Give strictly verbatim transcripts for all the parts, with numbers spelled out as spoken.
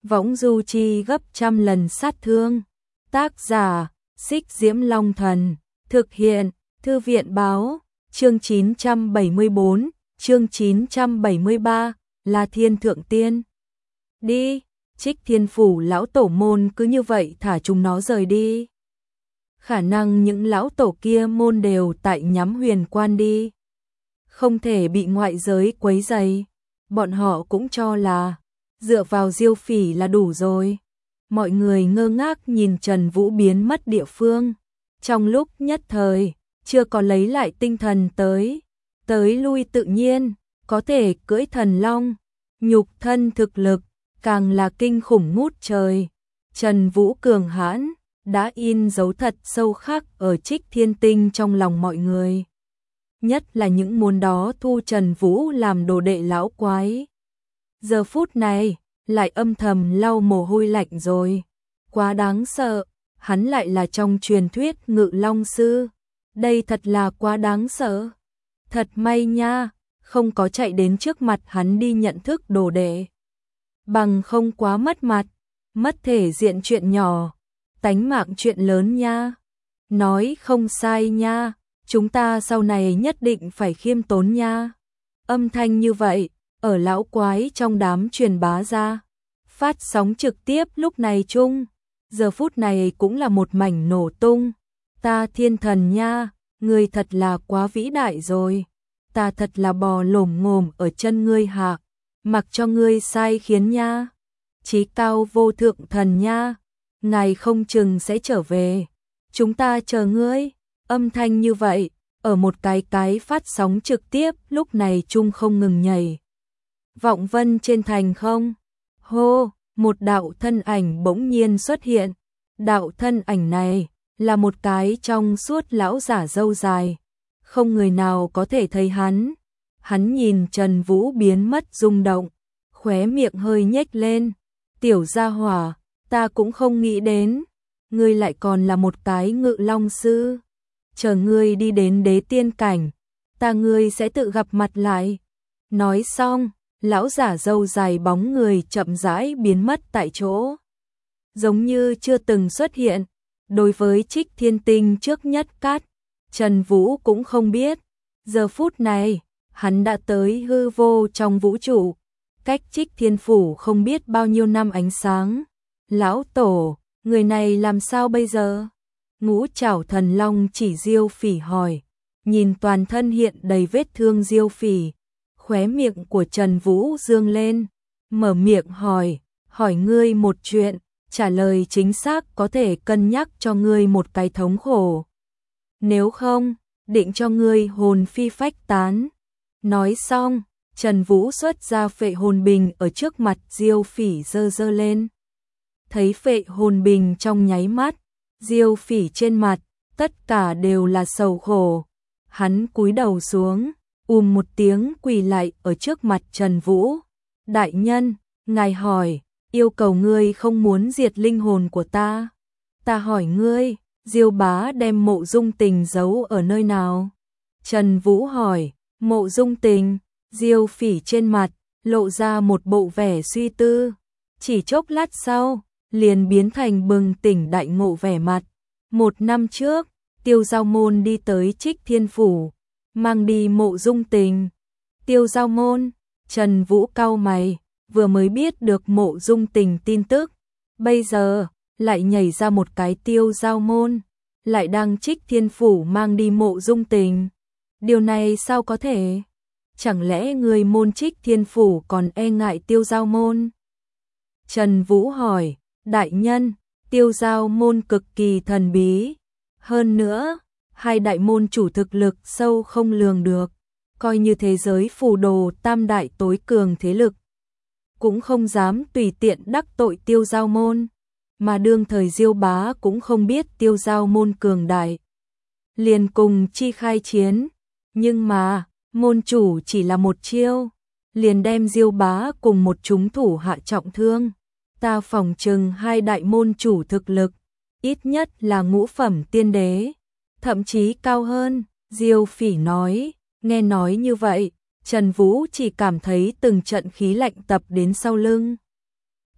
võng du chi gấp trăm lần sát thương. Tác giả, Xích Diễm Long Thần, thực hiện, Thư viện Báo, chương chín trăm bảy mươi bốn, chương chín trăm bảy mươi ba, là Thiên Thượng Tiên. Đi, Trích Thiên Phủ lão tổ môn cứ như vậy thả chúng nó rời đi. Khả năng những lão tổ kia môn đều tại nhắm Huyền Quan đi. Không thể bị ngoại giới quấy rầy. Bọn họ cũng cho là dựa vào Diêu Phỉ là đủ rồi. Mọi người ngơ ngác nhìn Trần Vũ biến mất địa phương. Trong lúc nhất thời, chưa có lấy lại tinh thần tới. Tới lui tự nhiên, có thể cưỡi thần long. Nhục thân thực lực, càng là kinh khủng ngút trời. Trần Vũ cường hãn, đã in dấu thật sâu khắc ở Trích Thiên Tinh trong lòng mọi người. Nhất là những môn đó thu Trần Vũ làm đồ đệ lão quái. Giờ phút này, lại âm thầm lau mồ hôi lạnh rồi. Quá đáng sợ, hắn lại là trong truyền thuyết Ngự Long Sư. Đây thật là quá đáng sợ. Thật may nha, không có chạy đến trước mặt hắn đi nhận thức đồ đệ. Bằng không quá mất mặt, mất thể diện chuyện nhỏ, tánh mạng chuyện lớn nha. Nói không sai nha, chúng ta sau này nhất định phải khiêm tốn nha. Âm thanh như vậy, ở lão quái trong đám truyền bá ra. Phát sóng trực tiếp lúc này chung, giờ phút này cũng là một mảnh nổ tung. Ta thiên thần nha, ngươi thật là quá vĩ đại rồi. Ta thật là bò lổm ngổm ở chân ngươi hạ, mặc cho ngươi sai khiến nha. Chí cao vô thượng thần nha, ngài không chừng sẽ trở về. Chúng ta chờ ngươi. Âm thanh như vậy, ở một cái cái phát sóng trực tiếp lúc này chung không ngừng nhảy. Vọng vân trên thành không? Hô, một đạo thân ảnh bỗng nhiên xuất hiện. Đạo thân ảnh này là một cái trong suốt lão giả râu dài. Không người nào có thể thấy hắn. Hắn nhìn Trần Vũ biến mất rung động, khóe miệng hơi nhếch lên. Tiểu gia hỏa, ta cũng không nghĩ đến, ngươi lại còn là một cái Ngự Long Sư. Chờ ngươi đi đến đế tiên cảnh, ta ngươi sẽ tự gặp mặt lại. Nói xong, lão giả râu dài bóng người chậm rãi biến mất tại chỗ. Giống như chưa từng xuất hiện. Đối với Trích Thiên Tinh trước nhất cát, Trần Vũ cũng không biết. Giờ phút này, hắn đã tới hư vô trong vũ trụ, cách Trích Thiên Phủ không biết bao nhiêu năm ánh sáng. Lão tổ, người này làm sao bây giờ? Ngũ Trảo Thần Long chỉ Diêu Phỉ hỏi. Nhìn toàn thân hiện đầy vết thương Diêu Phỉ, khóe miệng của Trần Vũ dương lên, mở miệng hỏi, hỏi ngươi một chuyện, trả lời chính xác có thể cân nhắc cho ngươi một cái thống khổ. Nếu không, định cho ngươi hồn phi phách tán. Nói xong, Trần Vũ xuất ra phệ hồn bình ở trước mặt Diêu Phỉ giơ giơ lên. Thấy phệ hồn bình trong nháy mắt, Diêu Phỉ trên mặt, tất cả đều là sầu khổ. Hắn cúi đầu xuống, ùm một tiếng quỳ lại ở trước mặt Trần Vũ. Đại nhân, ngài hỏi, yêu cầu ngươi không muốn diệt linh hồn của ta. Ta hỏi ngươi, Diêu bá đem Mộ Dung Tình giấu ở nơi nào? Trần Vũ hỏi, Mộ Dung Tình. Diêu Phỉ trên mặt, lộ ra một bộ vẻ suy tư. Chỉ chốc lát sau, liền biến thành bừng tỉnh đại ngộ vẻ mặt. Một năm trước, Tiêu Giao Môn đi tới Trích Thiên Phủ, mang đi Mộ Dung Tình. Tiêu Giao Môn, Trần Vũ cau mày, vừa mới biết được Mộ Dung Tình tin tức. Bây giờ, lại nhảy ra một cái Tiêu Giao Môn, lại đang Trích Thiên Phủ mang đi Mộ Dung Tình. Điều này sao có thể? Chẳng lẽ người môn Trích Thiên Phủ còn e ngại Tiêu Giao Môn? Trần Vũ hỏi, đại nhân, Tiêu Giao Môn cực kỳ thần bí. Hơn nữa, hai đại môn chủ thực lực sâu không lường được, coi như thế giới phù đồ tam đại tối cường thế lực, cũng không dám tùy tiện đắc tội Tiêu Giao Môn. Mà đương thời Diêu bá cũng không biết Tiêu Giao Môn cường đại, liền cùng chi khai chiến. Nhưng mà, môn chủ chỉ là một chiêu, liền đem Diêu bá cùng một chúng thủ hạ trọng thương. Ta phỏng chừng hai đại môn chủ thực lực, ít nhất là ngũ phẩm tiên đế, thậm chí cao hơn. Diêu Phỉ nói. Nghe nói như vậy, Trần Vũ chỉ cảm thấy từng trận khí lạnh tập đến sau lưng.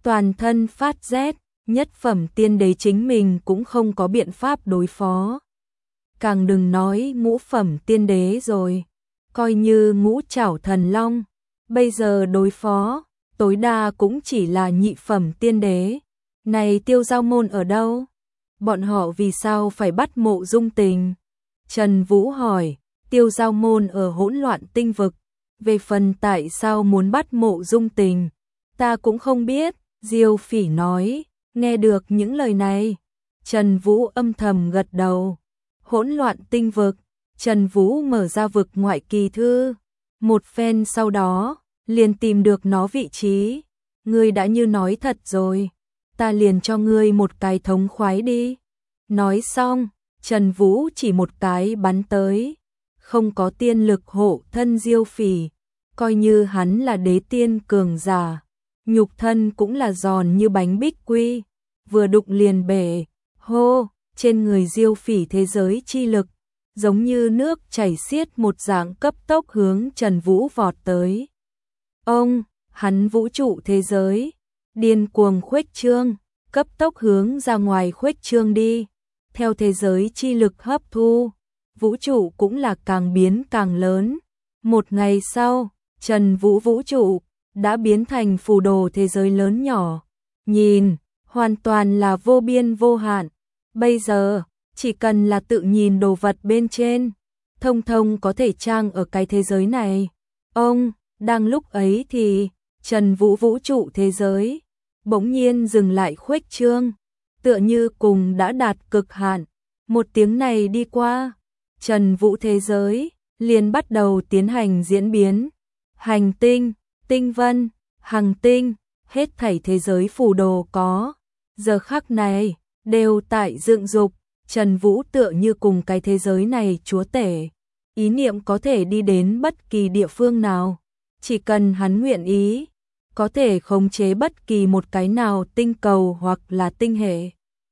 toàn thân phát rét, nhất phẩm tiên đế chính mình cũng không có biện pháp đối phó. Càng đừng nói ngũ phẩm tiên đế rồi, coi như ngũ trảo thần long, bây giờ đối phó, tối đa cũng chỉ là nhị phẩm tiên đế. Này Tiêu Giao môn ở đâu? Bọn họ vì sao phải bắt Mộ Dung Tình? Trần Vũ hỏi. Tiêu Giao môn ở hỗn loạn tinh vực. Về phần tại sao muốn bắt Mộ Dung Tình, ta cũng không biết. Diêu Phỉ nói. Nghe được những lời này, Trần Vũ âm thầm gật đầu. Hỗn loạn tinh vực. Trần Vũ mở ra vực ngoại kỳ thư. Một phen sau đó, liền tìm được nó vị trí. Ngươi đã như nói thật rồi, ta liền cho ngươi một cái thống khoái đi. Nói xong, Trần Vũ chỉ một cái bắn tới. Không có tiên lực hộ thân Diêu Phỉ, coi như hắn là đế tiên cường giả, nhục thân cũng là giòn như bánh bích quy, vừa đụng liền bể. Hô, trên người Diêu Phỉ thế giới chi lực, giống như nước chảy xiết một dạng cấp tốc hướng Trần Vũ vọt tới. Ông, hắn vũ trụ thế giới, điên cuồng khuếch trương, cấp tốc hướng ra ngoài khuếch trương đi. Theo thế giới chi lực hấp thu, vũ trụ cũng là càng biến càng lớn. Một ngày sau, Trần Vũ vũ trụ đã biến thành phù đồ thế giới lớn nhỏ. Nhìn, hoàn toàn là vô biên vô hạn. Bây giờ, chỉ cần là tự nhìn đồ vật bên trên, thông thông có thể trang ở cái thế giới này. Ông, đang lúc ấy thì, Trần Vũ vũ trụ thế giới bỗng nhiên dừng lại khuếch trương, tựa như cùng đã đạt cực hạn. Một tiếng này đi qua, Trần Vũ thế giới liền bắt đầu tiến hành diễn biến. Hành tinh, tinh vân, hằng tinh, hết thảy thế giới phù đồ có, giờ khắc này đều tại dựng dục. Trần Vũ tựa như cùng cái thế giới này chúa tể, ý niệm có thể đi đến bất kỳ địa phương nào, chỉ cần hắn nguyện ý, có thể khống chế bất kỳ một cái nào tinh cầu hoặc là tinh hệ,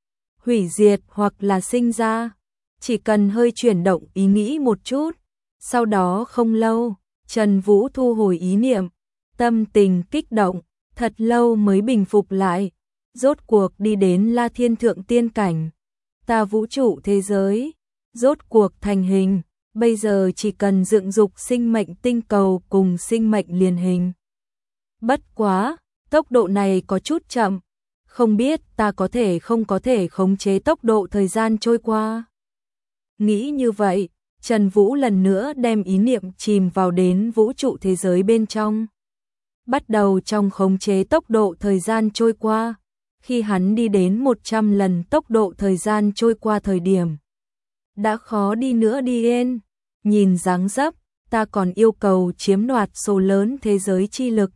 hủy diệt hoặc là sinh ra, chỉ cần hơi chuyển động ý nghĩ một chút. Sau đó không lâu, Trần Vũ thu hồi ý niệm, tâm tình kích động, thật lâu mới bình phục lại, rốt cuộc đi đến La Thiên Thượng Tiên cảnh. Ta vũ trụ thế giới, rốt cuộc thành hình, bây giờ chỉ cần dựng dục sinh mệnh tinh cầu cùng sinh mệnh liền hình. Bất quá, tốc độ này có chút chậm, không biết ta có thể không có thể khống chế tốc độ thời gian trôi qua. Nghĩ như vậy, Trần Vũ lần nữa đem ý niệm chìm vào đến vũ trụ thế giới bên trong. Bắt đầu trong khống chế tốc độ thời gian trôi qua. Khi hắn đi đến một trăm lần tốc độ thời gian trôi qua thời điểm, đã khó đi nữa đi yên. Nhìn dáng dấp, ta còn yêu cầu chiếm đoạt số lớn thế giới chi lực,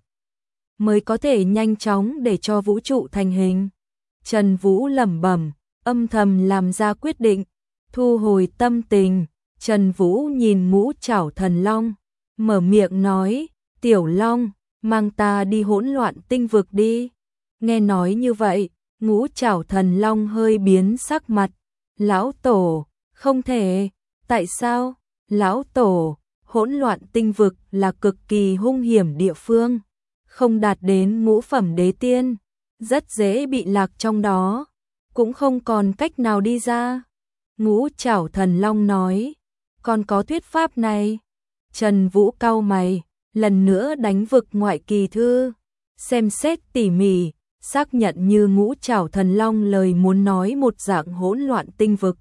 mới có thể nhanh chóng để cho vũ trụ thành hình. Trần Vũ lẩm bẩm, âm thầm làm ra quyết định, thu hồi tâm tình. Trần Vũ nhìn ngũ trảo thần long, mở miệng nói, Tiểu Long, mang ta đi hỗn loạn tinh vực đi. Nghe nói như vậy, ngũ trảo thần long hơi biến sắc mặt. Lão Tổ, không thể. Tại sao? Lão Tổ, hỗn loạn tinh vực là cực kỳ hung hiểm địa phương, không đạt đến ngũ phẩm đế tiên, rất dễ bị lạc trong đó, cũng không còn cách nào đi ra. Ngũ trảo thần long nói, còn có thuyết pháp này. Trần Vũ cau mày, lần nữa đánh vực ngoại kỳ thư, xem xét tỉ mỉ, xác nhận như ngũ trảo thần long lời muốn nói một dạng hỗn loạn tinh vực.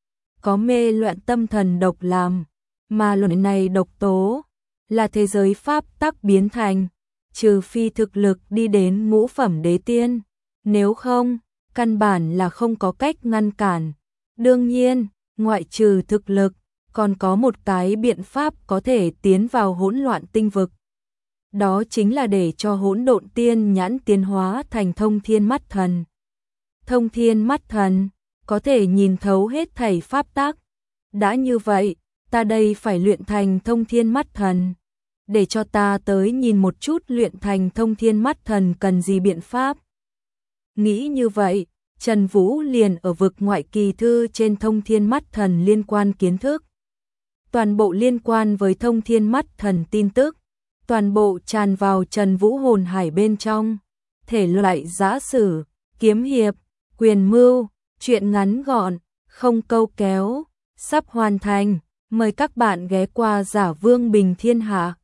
Có mê loạn tâm thần độc làm, mà loại này độc tố là thế giới pháp tắc biến thành, trừ phi thực lực đi đến ngũ phẩm đế tiên, nếu không, căn bản là không có cách ngăn cản. Đương nhiên, ngoại trừ thực lực, còn có một cái biện pháp có thể tiến vào hỗn loạn tinh vực. Đó chính là để cho hỗn độn tiên nhãn tiến hóa thành thông thiên mắt thần. Thông thiên mắt thần, có thể nhìn thấu hết thảy pháp tắc. Đã như vậy, ta đây phải luyện thành thông thiên mắt thần. Để cho ta tới nhìn một chút luyện thành thông thiên mắt thần cần gì biện pháp. Nghĩ như vậy, Trần Vũ liền ở vực ngoại kỳ thư trên thông thiên mắt thần liên quan kiến thức. Toàn bộ liên quan với thông thiên mắt thần tin tức, toàn bộ tràn vào Trần Vũ hồn hải bên trong. thể loại giã sử, kiếm hiệp, quyền mưu, truyện ngắn gọn, không câu kéo, sắp hoàn thành. Mời các bạn ghé qua Giả Vương Bình Thiên Hạ.